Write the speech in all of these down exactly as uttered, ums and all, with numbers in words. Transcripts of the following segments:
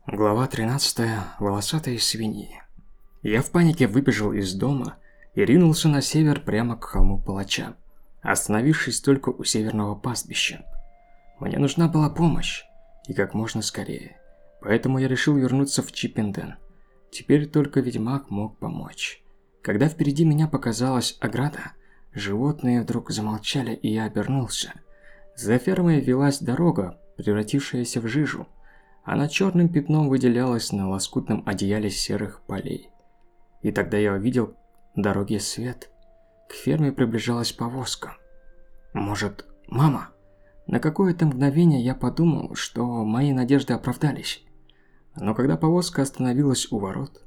Глава тринадцатая. Волосатые свиньи. Я в панике выбежал из дома и ринулся на север прямо к холму палача, остановившись только у северного пастбища. Мне нужна была помощь, и как можно скорее. Поэтому я решил вернуться в Чиппенден. Теперь только ведьмак мог помочь. Когда впереди меня показалась ограда, животные вдруг замолчали, и я обернулся. За фермой велась дорога, превратившаяся в жижу. Она черным пятном выделялась на лоскутном одеяле серых полей. И тогда я увидел на дороге свет. К ферме приближалась повозка. Может, мама? На какое-то мгновение я подумал, что мои надежды оправдались. Но когда повозка остановилась у ворот,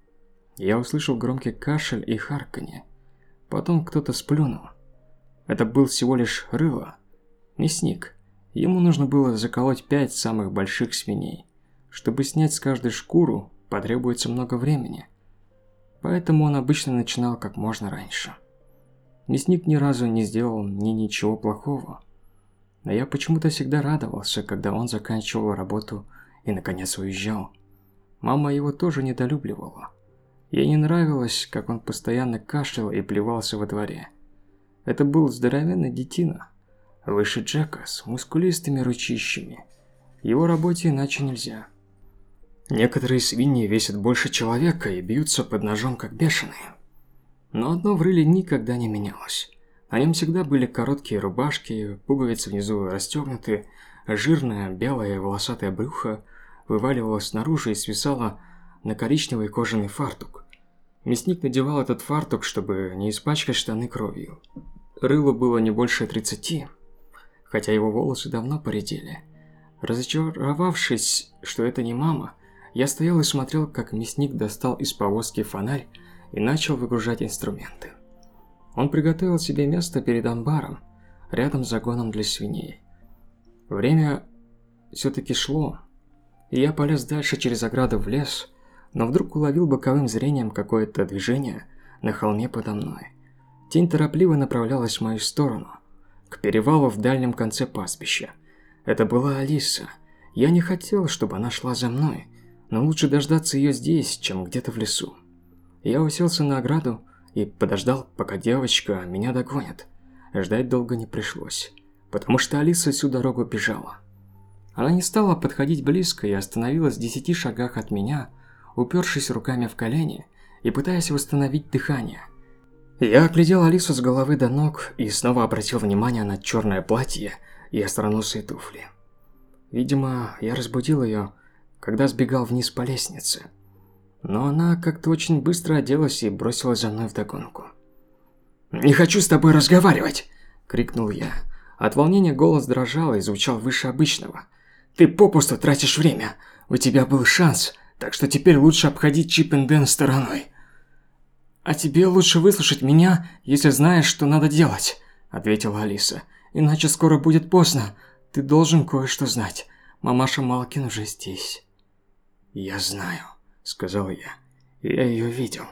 я услышал громкий кашель и харканье. Потом кто-то сплюнул. Это был всего лишь Рыло, мясник. Ему нужно было заколоть пять самых больших свиней. Чтобы снять с каждой шкуру, потребуется много времени. Поэтому он обычно начинал как можно раньше. Мясник ни разу не сделал мне ничего плохого. Но я почему-то всегда радовался, когда он заканчивал работу и наконец уезжал. Мама его тоже недолюбливала. Ей не нравилось, как он постоянно кашлял и плевался во дворе. Это был здоровенный детина. Выше Джека, с мускулистыми ручищами. Его работе иначе нельзя. Некоторые свиньи весят больше человека и бьются под ножом как бешеные. Но одно в Рыле никогда не менялось. На нем всегда были короткие рубашки, пуговицы внизу расстегнуты, жирное белое волосатое брюхо вываливалось наружу и свисало на коричневый кожаный фартук. Мясник надевал этот фартук, чтобы не испачкать штаны кровью. Рылу было не больше тридцати. Хотя его волосы давно поредели. Разочаровавшись, что это не мама, я стоял и смотрел, как мясник достал из повозки фонарь и начал выгружать инструменты. Он приготовил себе место перед амбаром, рядом с загоном для свиней. Время все-таки шло, и я полез дальше через ограду в лес, но вдруг уловил боковым зрением какое-то движение на холме подо мной. Тень торопливо направлялась в мою сторону, к перевалу в дальнем конце пастбища. Это была Алиса. Я не хотел, чтобы она шла за мной, но лучше дождаться ее здесь, чем где-то в лесу. Я уселся на ограду и подождал, пока девочка меня догонит. Ждать долго не пришлось, потому что Алиса всю дорогу бежала. Она не стала подходить близко и остановилась в десяти шагах от меня, упершись руками в колени и пытаясь восстановить дыхание. Я оглядел Алису с головы до ног и снова обратил внимание на черное платье и остроносые туфли. Видимо, я разбудил ее, когда сбегал вниз по лестнице. Но она как-то очень быстро оделась и бросилась за мной вдогонку. «Не хочу с тобой разговаривать!» – крикнул я. От волнения голос дрожал и звучал выше обычного. «Ты попусту тратишь время. У тебя был шанс, так что теперь лучше обходить Чиппенден стороной». «А тебе лучше выслушать меня, если знаешь, что надо делать», – ответила Алиса. «Иначе скоро будет поздно. Ты должен кое-что знать. Мамаша Малкин уже здесь». «Я знаю», – сказал я. «Я ее видел».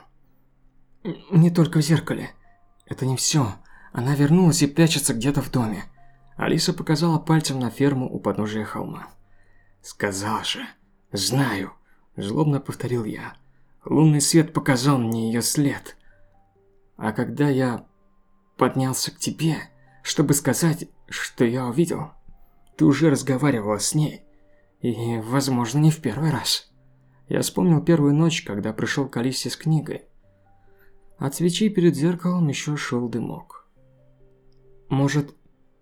«Не только в зеркале. Это не все. Она вернулась и прячется где-то в доме». Алиса показала пальцем на ферму у подножия холма. «Сказал же. Знаю», – злобно повторил я. Лунный свет показал мне ее след. А когда я поднялся к тебе, чтобы сказать, что я увидел, ты уже разговаривала с ней. И, возможно, не в первый раз. Я вспомнил первую ночь, когда пришел к Алисе с книгой. От свечи перед зеркалом еще шел дымок. Может,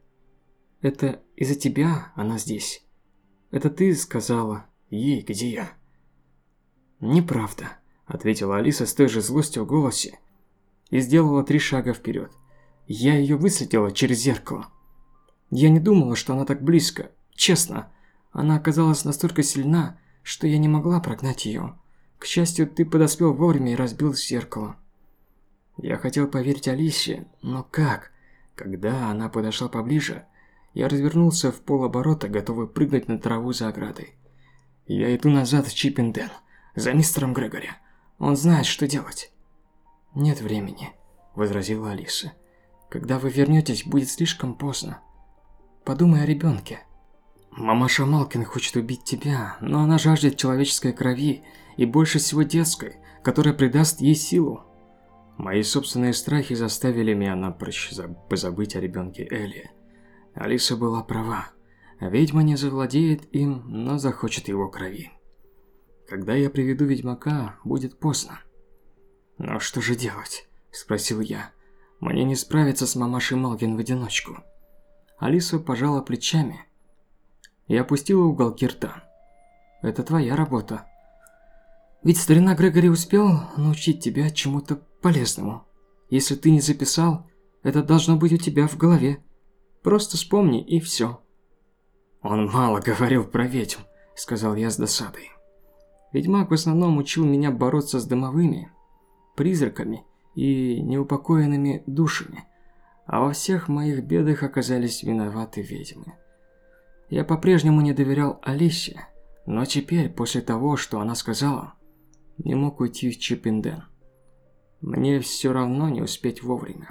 это из-за тебя она здесь? Это ты сказала ей, где я? Неправда. – ответила Алиса с той же злостью в голосе и сделала три шага вперед. Я ее выследила через зеркало. Я не думала, что она так близко. Честно, она оказалась настолько сильна, что я не могла прогнать ее. К счастью, ты подоспел вовремя и разбил зеркало. Я хотел поверить Алисе, но как? Когда она подошла поближе, я развернулся в полоборота, готовый прыгнуть на траву за оградой. Я иду назад в Чиппенден, за мистером Грегори. Он знает, что делать. «Нет времени», – возразила Алиса. «Когда вы вернетесь, будет слишком поздно. Подумай о ребенке». Мамаша Малкин хочет убить тебя, но она жаждет человеческой крови и больше всего детской, которая придаст ей силу. Мои собственные страхи заставили меня напрочь позабыть о ребенке Элли. Алиса была права. Ведьма не завладеет им, но захочет его крови. Когда я приведу ведьмака, будет поздно. «Но что же делать?» – спросил я. «Мне не справиться с мамашей Малкин в одиночку». Алиса пожала плечами и опустила уголки рта. «Это твоя работа. Ведь старина Грегори успел научить тебя чему-то полезному. Если ты не записал, это должно быть у тебя в голове. Просто вспомни и все». «Он мало говорил про ведьм», – сказал я с досадой. Ведьмак в основном учил меня бороться с дымовыми, призраками и неупокоенными душами, а во всех моих бедах оказались виноваты ведьмы. Я по-прежнему не доверял Алисе, но теперь, после того, что она сказала, не мог уйти в Чиппенден. Мне все равно не успеть вовремя.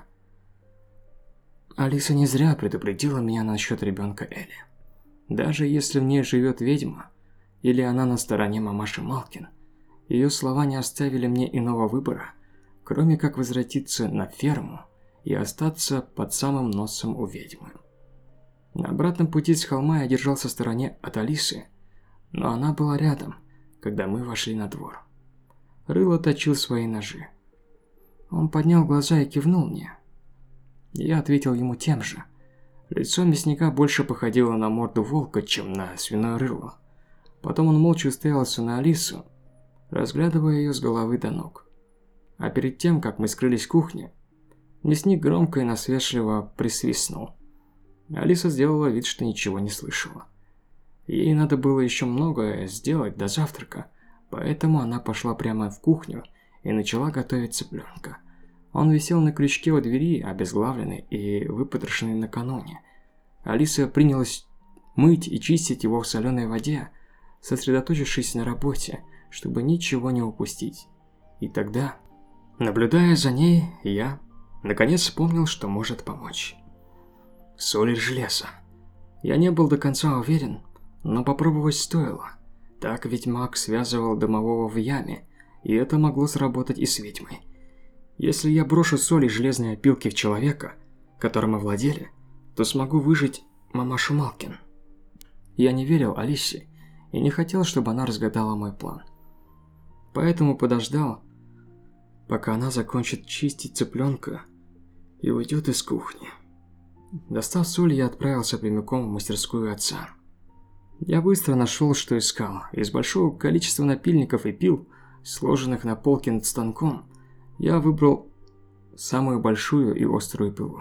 Алиса не зря предупредила меня насчет ребенка Элли. Даже если в ней живет ведьма, или она на стороне мамаши Малкин, ее слова не оставили мне иного выбора, кроме как возвратиться на ферму и остаться под самым носом у ведьмы. На обратном пути с холма я держался в стороне от Алисы, но она была рядом, когда мы вошли на двор. Рыло точил свои ножи. Он поднял глаза и кивнул мне. Я ответил ему тем же. Лицо мясника больше походило на морду волка, чем на свиное рыло. Потом он молча уставился на Алису, разглядывая ее с головы до ног. А перед тем, как мы скрылись в кухне, мясник громко и насмешливо присвистнул. Алиса сделала вид, что ничего не слышала. Ей надо было еще многое сделать до завтрака, поэтому она пошла прямо в кухню и начала готовить цыпленка. Он висел на крючке у двери, обезглавленный и выпотрошенный накануне. Алиса принялась мыть и чистить его в соленой воде, сосредоточившись на работе, чтобы ничего не упустить. И тогда, наблюдая за ней, я, наконец, вспомнил, что может помочь. Соль или железо. Я не был до конца уверен, но попробовать стоило. Так ведьмак связывал домового в яме, и это могло сработать и с ведьмой. Если я брошу соль и железные опилки в человека, которым овладели, то смогу выжить мамашу Малкин. Я не верил Алисе и не хотел, чтобы она разгадала мой план. Поэтому подождал, пока она закончит чистить цыпленка и уйдет из кухни. Достав соль, я отправился прямиком в мастерскую отца. Я быстро нашел, что искал. Из большого количества напильников и пил, сложенных на полке над станком, я выбрал самую большую и острую пилу.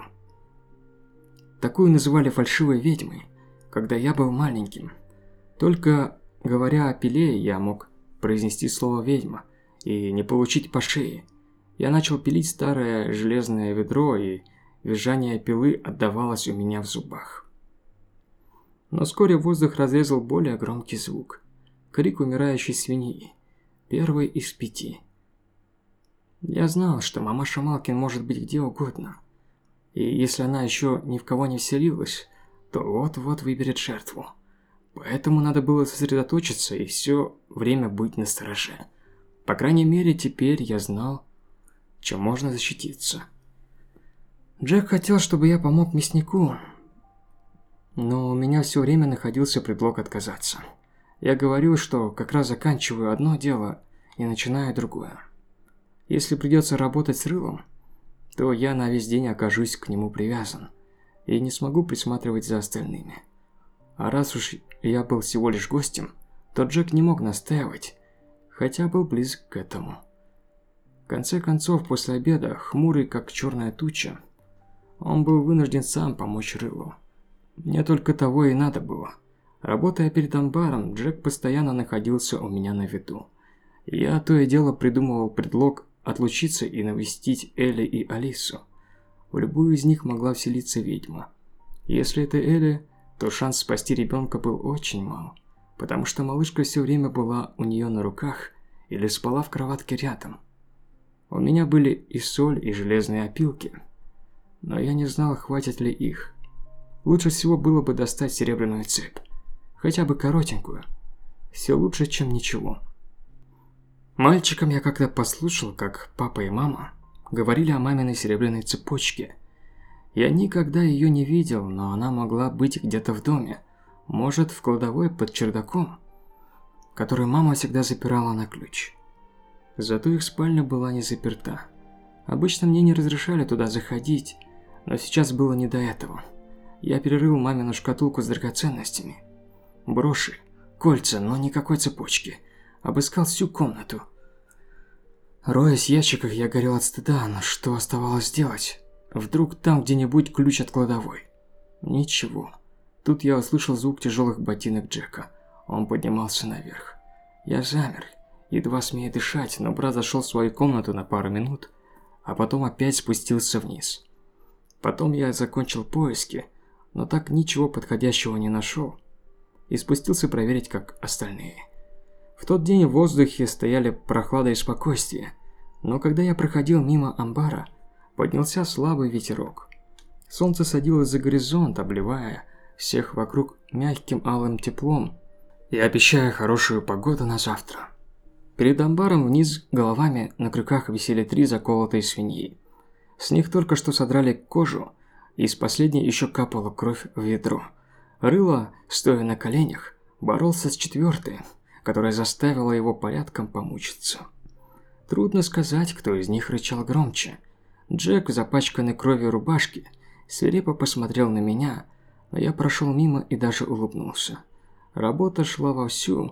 Такую называли фальшивой ведьмой, когда я был маленьким. Только говоря о пиле, я мог произнести слово «ведьма» и не получить по шее. Я начал пилить старое железное ведро, и визжание пилы отдавалось у меня в зубах. Но вскоре воздух разрезал более громкий звук. Крик умирающей свиньи. Первый из пяти. Я знал, что мамаша Малкин может быть где угодно. И если она еще ни в кого не вселилась, то вот-вот выберет жертву. Поэтому надо было сосредоточиться и все время быть настороже. По крайней мере, теперь я знал, чем можно защититься. Джек хотел, чтобы я помог мяснику, но у меня все время находился предлог отказаться. Я говорил, что как раз заканчиваю одно дело и начинаю другое. Если придется работать с рылом, то я на весь день окажусь к нему привязан и не смогу присматривать за остальными. А раз уж я был всего лишь гостем, то Джек не мог настаивать, хотя был близок к этому. В конце концов, после обеда, хмурый как черная туча, он был вынужден сам помочь рылу. Мне только того и надо было. Работая перед амбаром, Джек постоянно находился у меня на виду. Я то и дело придумывал предлог отлучиться и навестить Элли и Алису. В любую из них могла вселиться ведьма. Если это Элли, то шанс спасти ребенка был очень мал, потому что малышка все время была у нее на руках или спала в кроватке рядом. У меня были и соль, и железные опилки, но я не знал, хватит ли их. Лучше всего было бы достать серебряную цепь. хотя бы коротенькую. Все лучше, чем ничего. Мальчиком я как-то послушал, как папа и мама говорили о маминой серебряной цепочке. Я никогда ее не видел, но она могла быть где-то в доме, может, в кладовой под чердаком, который мама всегда запирала на ключ. Зато их спальня была не заперта. Обычно мне не разрешали туда заходить, но сейчас было не до этого. Я перерыл мамину шкатулку с драгоценностями. Броши, кольца, но никакой цепочки. Обыскал всю комнату. Роясь в ящиках, я горел от стыда, но что оставалось делать? Вдруг там где-нибудь ключ от кладовой? Ничего. Тут я услышал звук тяжелых ботинок Джека. Он поднимался наверх. Я замер, едва смея дышать, но брат зашел в свою комнату на пару минут, а потом опять спустился вниз. Потом я закончил поиски, но так ничего подходящего не нашел, и спустился проверить, как остальные. В тот день в воздухе стояли прохлада и спокойствие, но когда я проходил мимо амбара, поднялся слабый ветерок. Солнце садилось за горизонт, обливая всех вокруг мягким алым теплом и обещая хорошую погоду на завтра. Перед амбаром вниз головами на крюках висели три заколотые свиньи. С них только что содрали кожу, и из последней еще капала кровь в ведро. Рыло, стоя на коленях, боролся с четвертой, которая заставила его порядком помучиться. Трудно сказать, кто из них рычал громче. Джек в запачканной кровью рубашке свирепо посмотрел на меня, но я прошел мимо и даже улыбнулся. Работа шла вовсю,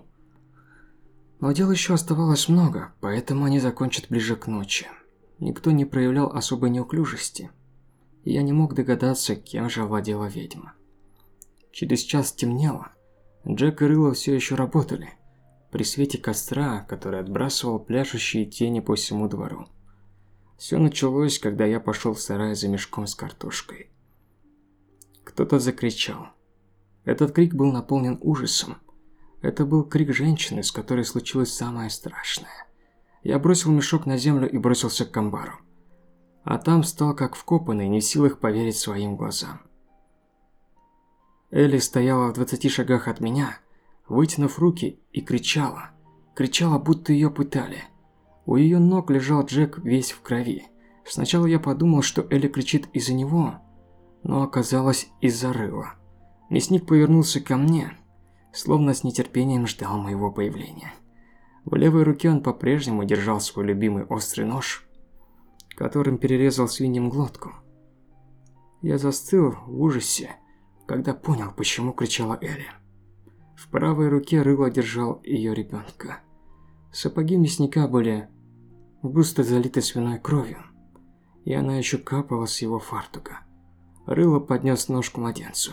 но дел еще оставалось много, поэтому они закончат ближе к ночи. Никто не проявлял особой неуклюжести, и я не мог догадаться, кем же овладела ведьма. Через час темнело. Джек и Рыло все еще работали, при свете костра, который отбрасывал пляшущие тени по всему двору. Все началось, когда я пошел в сарай за мешком с картошкой. Кто-то закричал. Этот крик был наполнен ужасом. Это был крик женщины, с которой случилось самое страшное. Я бросил мешок на землю и бросился к амбару. А там стал как вкопанный, не в силах поверить своим глазам. Элли стояла в двадцати шагах от меня, вытянув руки, и кричала. Кричала, будто ее пытали. У ее ног лежал Джек весь в крови. Сначала я подумал, что Элли кричит из-за него, но оказалось из-за Рыла. Мясник повернулся ко мне, словно с нетерпением ждал моего появления. В левой руке он по-прежнему держал свой любимый острый нож, которым перерезал свиньям глотку. Я застыл в ужасе, когда понял, почему кричала Элли. В правой руке Рыло держал ее ребенка. Сапоги мясника были густо залиты свиной кровью, и она еще капала с его фартука. Рыло поднес нож к младенцу.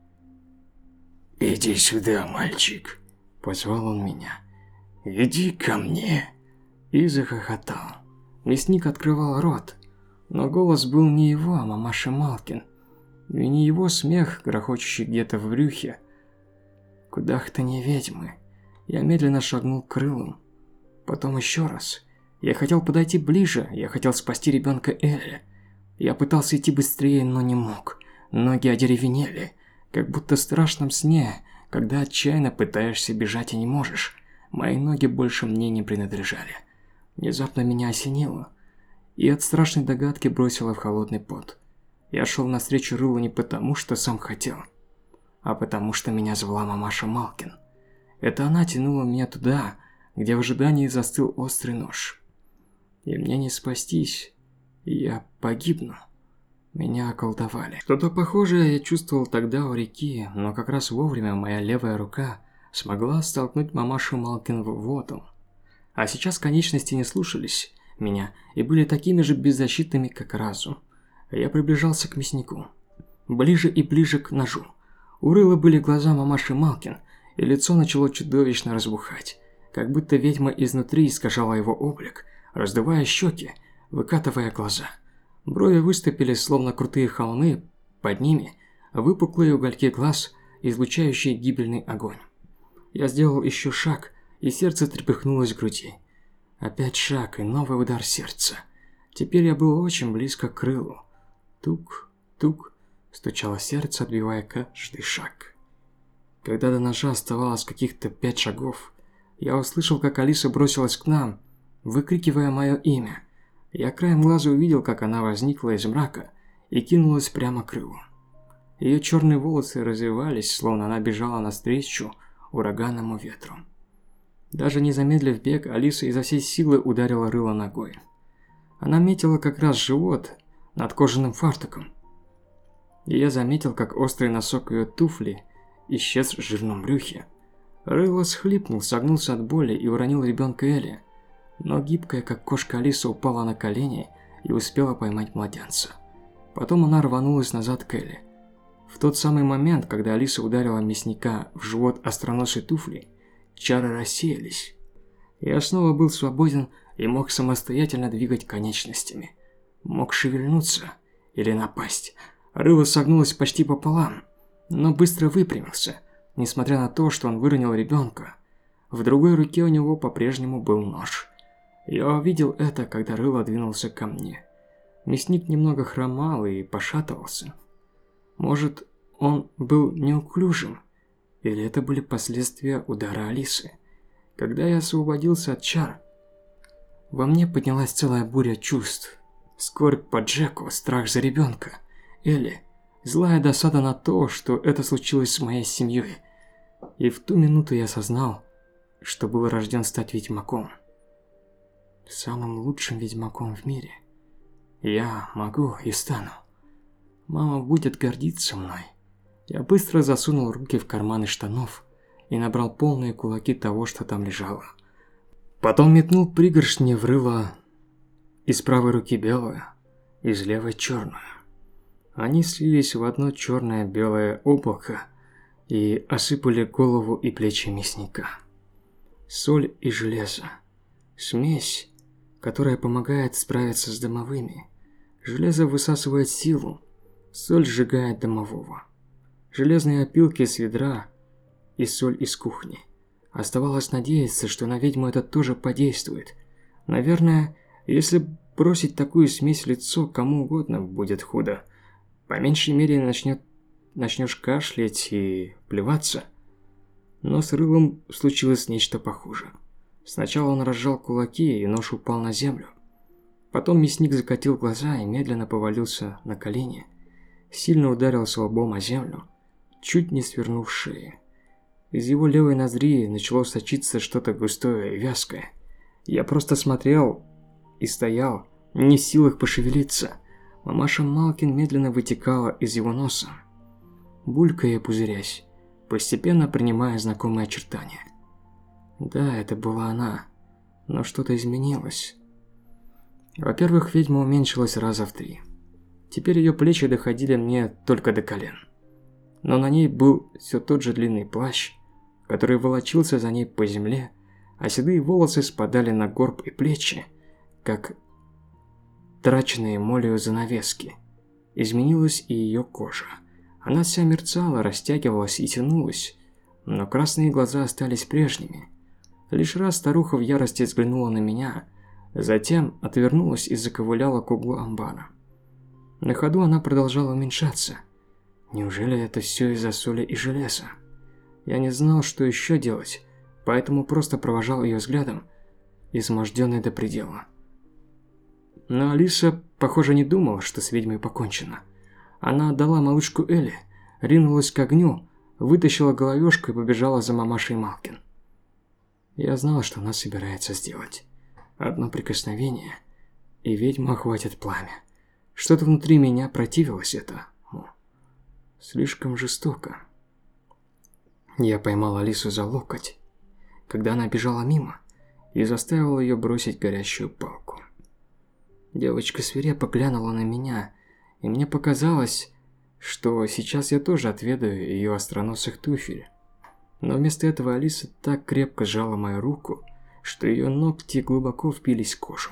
«Иди сюда, мальчик», – позвал он меня. «Иди ко мне!» И захохотал. Мясник открывал рот, но голос был не его, а мамаши Малкин. И не его смех, грохочущий где-то в брюхе. Кудах-то не ведьмы. Я медленно шагнул к Рылу. Потом еще раз. Я хотел подойти ближе, я хотел спасти ребенка Элли. Я пытался идти быстрее, но не мог. Ноги одеревенели, как будто в страшном сне, когда отчаянно пытаешься бежать и не можешь. Мои ноги больше мне не принадлежали. Внезапно меня осенило, и от страшной догадки бросило в холодный пот. Я шел навстречу Рылу не потому, что сам хотел, а потому что меня звала мамаша Малкин. Это она тянула меня туда, где в ожидании застыл острый нож. И мне не спастись, я погибну. Меня околдовали. Что-то похожее я чувствовал тогда у реки, но как раз вовремя моя левая рука смогла столкнуть мамашу Малкин в воду. А сейчас конечности не слушались меня и были такими же беззащитными, как разум. Я приближался к мяснику. Ближе и ближе к ножу. У Рыла были глаза мамаши Малкин, и лицо начало чудовищно разбухать, как будто ведьма изнутри искажала его облик, раздувая щеки, выкатывая глаза. Брови выступили, словно крутые холмы, под ними выпуклые угольки глаз, излучающие гибельный огонь. Я сделал еще шаг, и сердце трепыхнулось в груди. Опять шаг и новый удар сердца. Теперь я был очень близко к Рылу. Тук, тук, стучало сердце, отбивая каждый шаг. Когда до ножа оставалось каких-то пять шагов, я услышал, как Алиса бросилась к нам, выкрикивая мое имя. Я краем глаза увидел, как она возникла из мрака и кинулась прямо к Рылу. Ее черные волосы развивались, словно она бежала навстречу ураганному ветру. Даже не замедлив бег, Алиса изо всей силы ударила Рыло ногой. Она метила как раз живот над кожаным фартуком. И я заметил, как острый носок ее туфли исчез в жирном брюхе. Рыло схлипнул, согнулся от боли и уронил ребенка Элли. Но гибкая, как кошка, Алиса упала на колени и успела поймать младенца. Потом она рванулась назад к Элли. В тот самый момент, когда Алиса ударила мясника в живот остроносой туфли, чары рассеялись. Я снова был свободен и мог самостоятельно двигать конечностями. Мог шевельнуться или напасть. Рыло согнулось почти пополам, но быстро выпрямился, несмотря на то, что он выронил ребенка. В другой руке у него по-прежнему был нож. Я увидел это, когда Рыло двинулся ко мне. Мясник немного хромал и пошатывался. Может, он был неуклюжим, или это были последствия удара Алисы. Когда я освободился от чар, во мне поднялась целая буря чувств. Скорбь по Джеку, страх за ребенка, Элли, злая досада на то, что это случилось с моей семьей. И в ту минуту я осознал, что был рожден стать ведьмаком. Самым лучшим ведьмаком в мире. Я могу и стану. Мама будет гордиться мной. Я быстро засунул руки в карманы штанов и набрал полные кулаки того, что там лежало. Потом метнул пригоршни в Рыло, из правой руки белую, из левой черную. Они слились в одно черное-белое облако и осыпали голову и плечи мясника. Соль и железо. Смесь, которая помогает справиться с домовыми. Железо высасывает силу, соль сжигает домового. Железные опилки с ведра и соль из кухни. Оставалось надеяться, что на ведьму это тоже подействует. Наверное, если бросить такую смесь в лицо, кому угодно будет худо. По меньшей мере начнет, начнешь кашлять и плеваться. Но с Рылом случилось нечто похуже. Сначала он разжал кулаки, и нож упал на землю. Потом мясник закатил глаза и медленно повалился на колени. Сильно ударился лбом о землю, чуть не свернув шеи. Из его левой ноздри начало сочиться что-то густое и вязкое. Я просто смотрел и стоял, не в силах пошевелиться. Мамаша Малкин медленно вытекала из его носа, булькая и пузырясь, постепенно принимая знакомые очертания. Да, это была она, но что-то изменилось. Во-первых, ведьма уменьшилась раза в три. Теперь ее плечи доходили мне только до колен. Но на ней был все тот же длинный плащ, который волочился за ней по земле, а седые волосы спадали на горб и плечи, как траченные молью занавески. Изменилась и ее кожа. Она вся мерцала, растягивалась и тянулась, но красные глаза остались прежними. Лишь раз старуха в ярости взглянула на меня, затем отвернулась и заковыляла к углу амбара. На ходу она продолжала уменьшаться. Неужели это все из-за соли и железа? Я не знал, что еще делать, поэтому просто провожал ее взглядом, изможденный до предела. Но Алиса, похоже, не думала, что с ведьмой покончено. Она отдала малышку Элли, ринулась к огню, вытащила головешку и побежала за мамашей Малкин. Я знал, что она собирается сделать. Одно прикосновение, и ведьму охватит пламя. Что-то внутри меня противилось этому. Слишком жестоко. Я поймал Алису за локоть, когда она бежала мимо, и заставил ее бросить горящую палку. Девочка свирепо глянула на меня, и мне показалось, что сейчас я тоже отведаю ее остроносых туфель. Но вместо этого Алиса так крепко сжала мою руку, что ее ногти глубоко впились в кожу.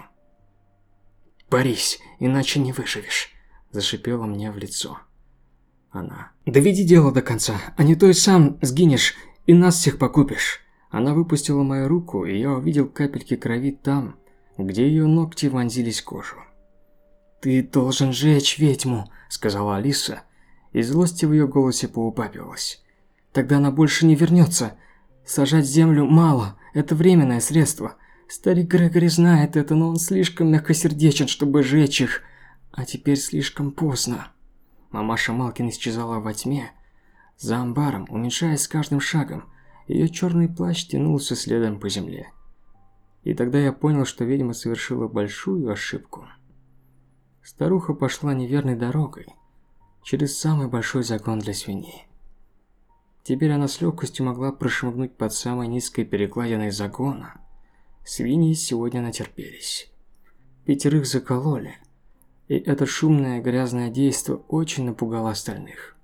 «Борись, иначе не выживешь», – зашипела мне в лицо она. «Доведи дело до конца, а не то и сам сгинешь, и нас всех погубишь». Она выпустила мою руку, и я увидел капельки крови там, где ее ногти вонзились в кожу. «Ты должен жечь ведьму», – сказала Алиса, и злость в ее голосе поубавилась. тогда она больше не вернется. Сажать землю мало, это временное средство. Старик Грегори знает это, но он слишком мягкосердечен, чтобы жечь их. А теперь слишком поздно. Мамаша Малкин исчезала во тьме, за амбаром, уменьшаясь с каждым шагом. Ее черный плащ тянулся следом по земле. И тогда я понял, что ведьма совершила большую ошибку. Старуха пошла неверной дорогой, через самый большой загон для свиней. Теперь она с легкостью могла прошмыгнуть под самой низкой перекладиной загона. Свиньи сегодня натерпелись. Пятерых закололи, и это шумное грязное действо очень напугало остальных.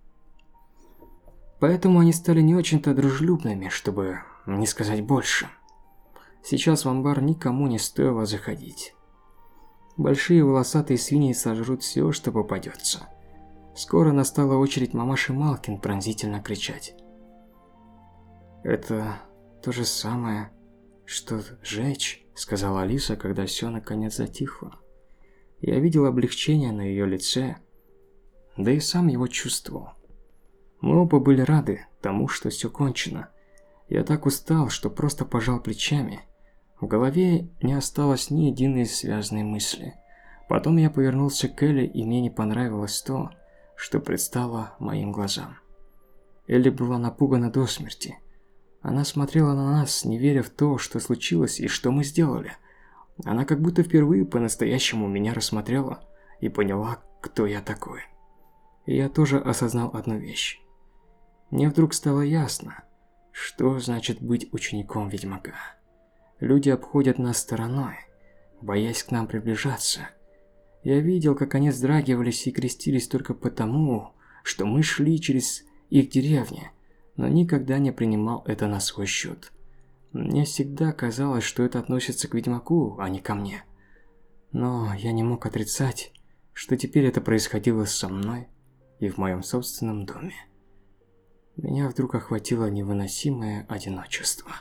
Поэтому они стали не очень-то дружелюбными, чтобы не сказать больше. Сейчас в амбар никому не стоило заходить. Большие волосатые свиньи сожрут все, что попадется. Скоро настала очередь мамаши Малкин пронзительно кричать. «Это то же самое, что жечь», — сказала Алиса, когда все наконец затихло. Я видел облегчение на ее лице, да и сам его чувствовал. Мы оба были рады тому, что все кончено. Я так устал, что просто пожал плечами. В голове не осталось ни единой связанной мысли. Потом я повернулся к Элли, и мне не понравилось то, что предстало моим глазам. Элли была напугана до смерти. Она смотрела на нас, не веря в то, что случилось и что мы сделали. Она как будто впервые по-настоящему меня рассмотрела и поняла, кто я такой. И я тоже осознал одну вещь. Мне вдруг стало ясно, что значит быть учеником ведьмака. Люди обходят нас стороной, боясь к нам приближаться. Я видел, как они вздрагивались и крестились только потому, что мы шли через их деревни, но никогда не принимал это на свой счет. Мне всегда казалось, что это относится к ведьмаку, а не ко мне. Но я не мог отрицать, что теперь это происходило со мной и в моем собственном доме. Меня вдруг охватило невыносимое одиночество.